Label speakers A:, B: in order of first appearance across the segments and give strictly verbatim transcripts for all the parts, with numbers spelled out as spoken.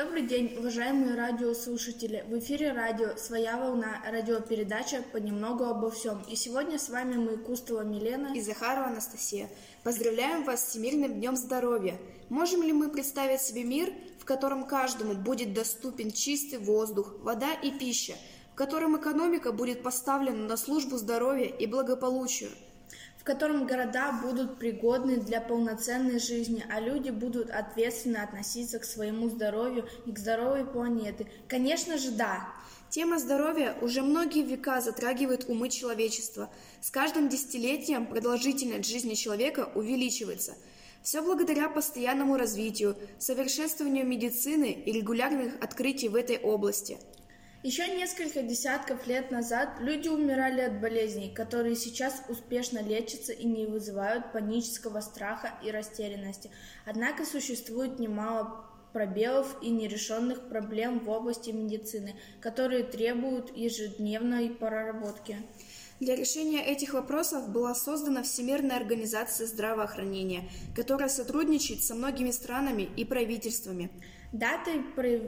A: Добрый день, уважаемые радиослушатели. В эфире радио «Своя волна», радиопередача «Понемногу обо всем». И сегодня с вами мы, Кустова Милена
B: и Захарова Анастасия. Поздравляем вас с Всемирным днем здоровья. Можем ли мы представить себе мир, в котором каждому будет доступен чистый воздух, вода и пища, в котором экономика будет поставлена на службу здоровья и благополучию,
A: в котором города будут пригодны для полноценной жизни, а люди будут ответственно относиться к своему здоровью и к здоровой планете? Конечно же, да.
B: Тема здоровья уже многие века затрагивает умы человечества. С каждым десятилетием продолжительность жизни человека увеличивается. Все благодаря постоянному развитию, совершенствованию медицины и регулярных открытий в этой области.
A: Еще несколько десятков лет назад люди умирали от болезней, которые сейчас успешно лечатся и не вызывают панического страха и растерянности. Однако существует немало пробелов и нерешенных проблем в области медицины, которые требуют ежедневной проработки.
B: Для решения этих вопросов была создана Всемирная организация здравоохранения, которая сотрудничает со многими странами и правительствами.
A: Датой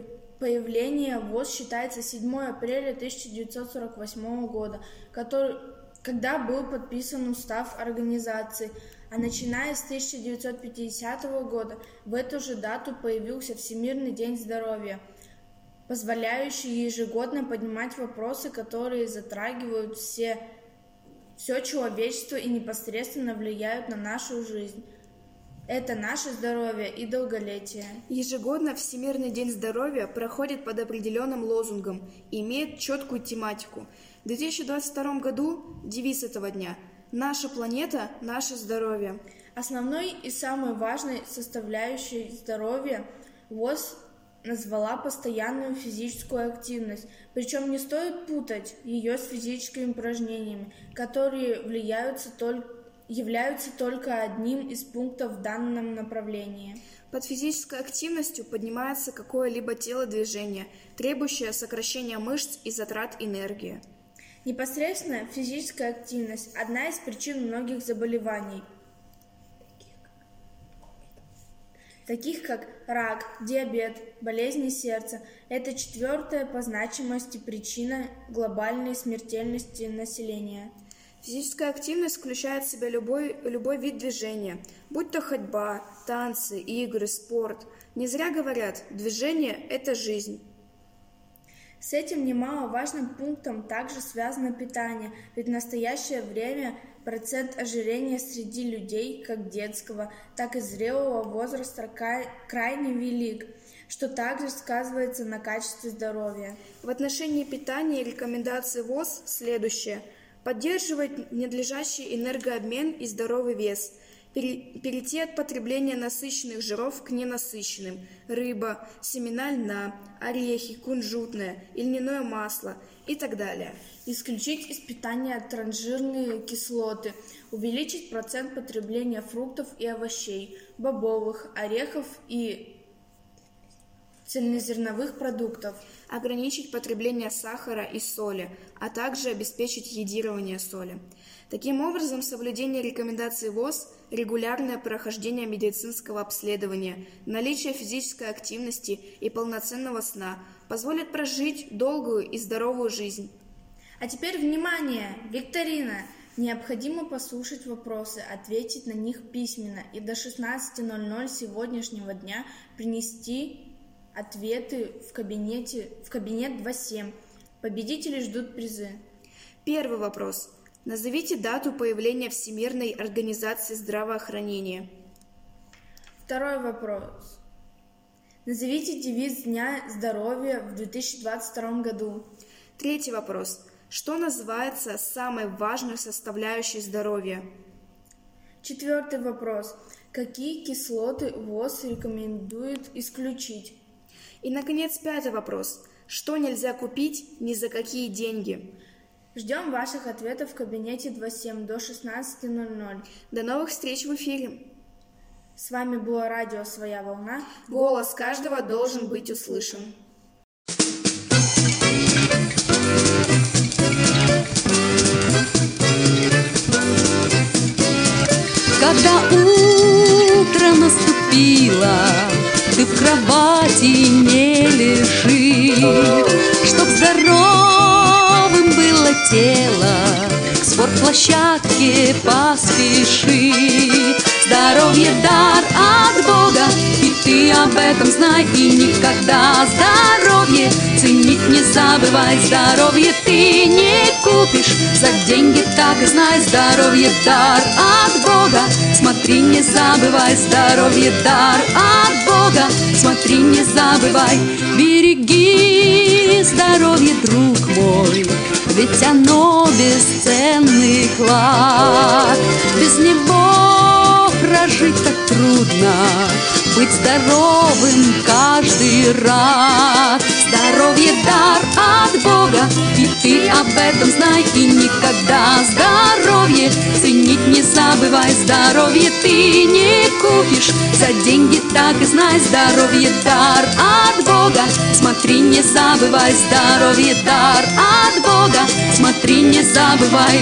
A: появления ВОЗ считается седьмое апреля тысяча девятьсот сорок восьмого года, который, когда был подписан устав организации, а начиная с тысяча девятьсот пятидесятого года в эту же дату появился Всемирный день здоровья, позволяющий ежегодно поднимать вопросы, которые затрагивают все, все человечество и непосредственно влияют на нашу жизнь. Это наше здоровье и долголетие.
B: Ежегодно Всемирный день здоровья проходит под определенным лозунгом и имеет четкую тематику. В две тысячи двадцать втором году девиз этого дня «Наша планета – наше здоровье».
A: Основной и самой важной составляющей здоровья ВОЗ назвала постоянную физическую активность. Причем не стоит путать ее с физическими упражнениями, которые влияются только являются только одним из пунктов в данном направлении.
B: Под физической активностью поднимается какое-либо телодвижение, требующее сокращения мышц и затрат энергии.
A: Непосредственно физическая активность – одна из причин многих заболеваний, таких как рак, диабет, болезни сердца. Это четвертая по значимости причина глобальной смертельности населения.
B: Физическая активность включает в себя любой, любой вид движения, будь то ходьба, танцы, игры, спорт. Не зря говорят, движение – это жизнь.
A: С этим немаловажным пунктом также связано питание, ведь в настоящее время процент ожирения среди людей, как детского, так и зрелого возраста, крайне велик, что также сказывается на качестве здоровья.
B: В отношении питания рекомендации ВОЗ следующее – поддерживать надлежащий энергообмен и здоровый вес, перейти от потребления насыщенных жиров к ненасыщенным, рыба, семена льна, орехи, кунжутное и льняное масло и так далее.
A: Исключить из питания транжирные кислоты, увеличить процент потребления фруктов и овощей, бобовых, орехов и цельнозерновых продуктов,
B: ограничить потребление сахара и соли, а также обеспечить йодирование соли. Таким образом, соблюдение рекомендаций ВОЗ, регулярное прохождение медицинского обследования, наличие физической активности и полноценного сна позволят прожить долгую и здоровую жизнь.
A: А теперь внимание! Викторина! Необходимо послушать вопросы, ответить на них письменно и до шестнадцати ноль-ноль сегодняшнего дня принести ответы в кабинете, в кабинет два семь. Победители ждут призы.
B: Первый вопрос. Назовите дату появления Всемирной организации здравоохранения.
A: Второй вопрос. Назовите девиз Дня здоровья в две тысячи двадцать втором году.
B: Третий вопрос. Что называется самой важной составляющей здоровья?
A: Четвертый вопрос. Какие кислоты ВОЗ рекомендует исключить?
B: И, наконец, пятый вопрос. Что нельзя купить ни за какие деньги?
A: Ждем ваших ответов в кабинете два семь до шестнадцати ноль-ноль.
B: До новых встреч в эфире.
A: С вами было радио «Своя волна».
B: Голос каждого должен быть услышан.
C: Когда утро наступило, ты в кровати не лежи, чтоб здоровым было тело, к спортплощадке поспеши. Здоровье дар от Бога, и ты об этом знай, и никогда здоровье ценить не забывай. Здоровье ты не купишь за деньги, так и знай. Здоровье дар от Бога, смотри, не забывай. Здоровье дар от Бога, смотри, не забывай. Береги здоровье, друг мой, ведь оно бесценный клад. Без него прожить так трудно, быть здоровым каждый раз. Здоровье дар от Бога, и ты об этом знай, и никогда здоровье ценить не забывай. Здоровье ты не купишь за деньги, так и знай. Здоровье дар от Бога, смотри, не забывай. Здоровье дар от Бога, смотри, не забывай.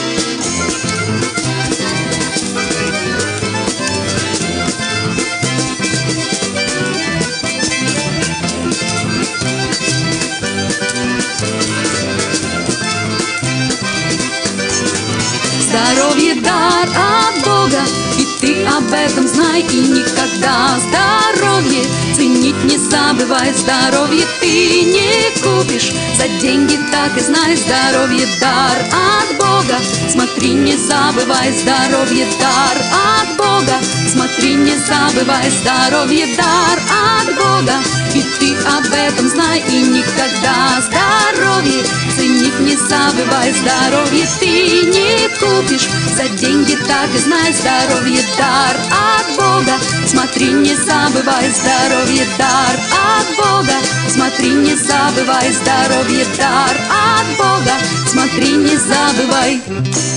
C: Здоровье дар от Бога, и ты об этом знай, и никогда здоровье ценить не забывай. Здоровье ты не купишь за деньги, так и знай. Здоровье дар от Бога, смотри, не забывай. Здоровье дар от Бога, смотри, не забывай. Здоровье дар от Бога, и ты об этом знай, и никогда здоровье ценить не забывай. Здоровье ты не купишь за деньги, так и знай. Здоровье дар от Бога, смотри, не забывай. Здоровье дар от Бога, смотри, не забывай. Здоровье дар от Бога, смотри, не забывай.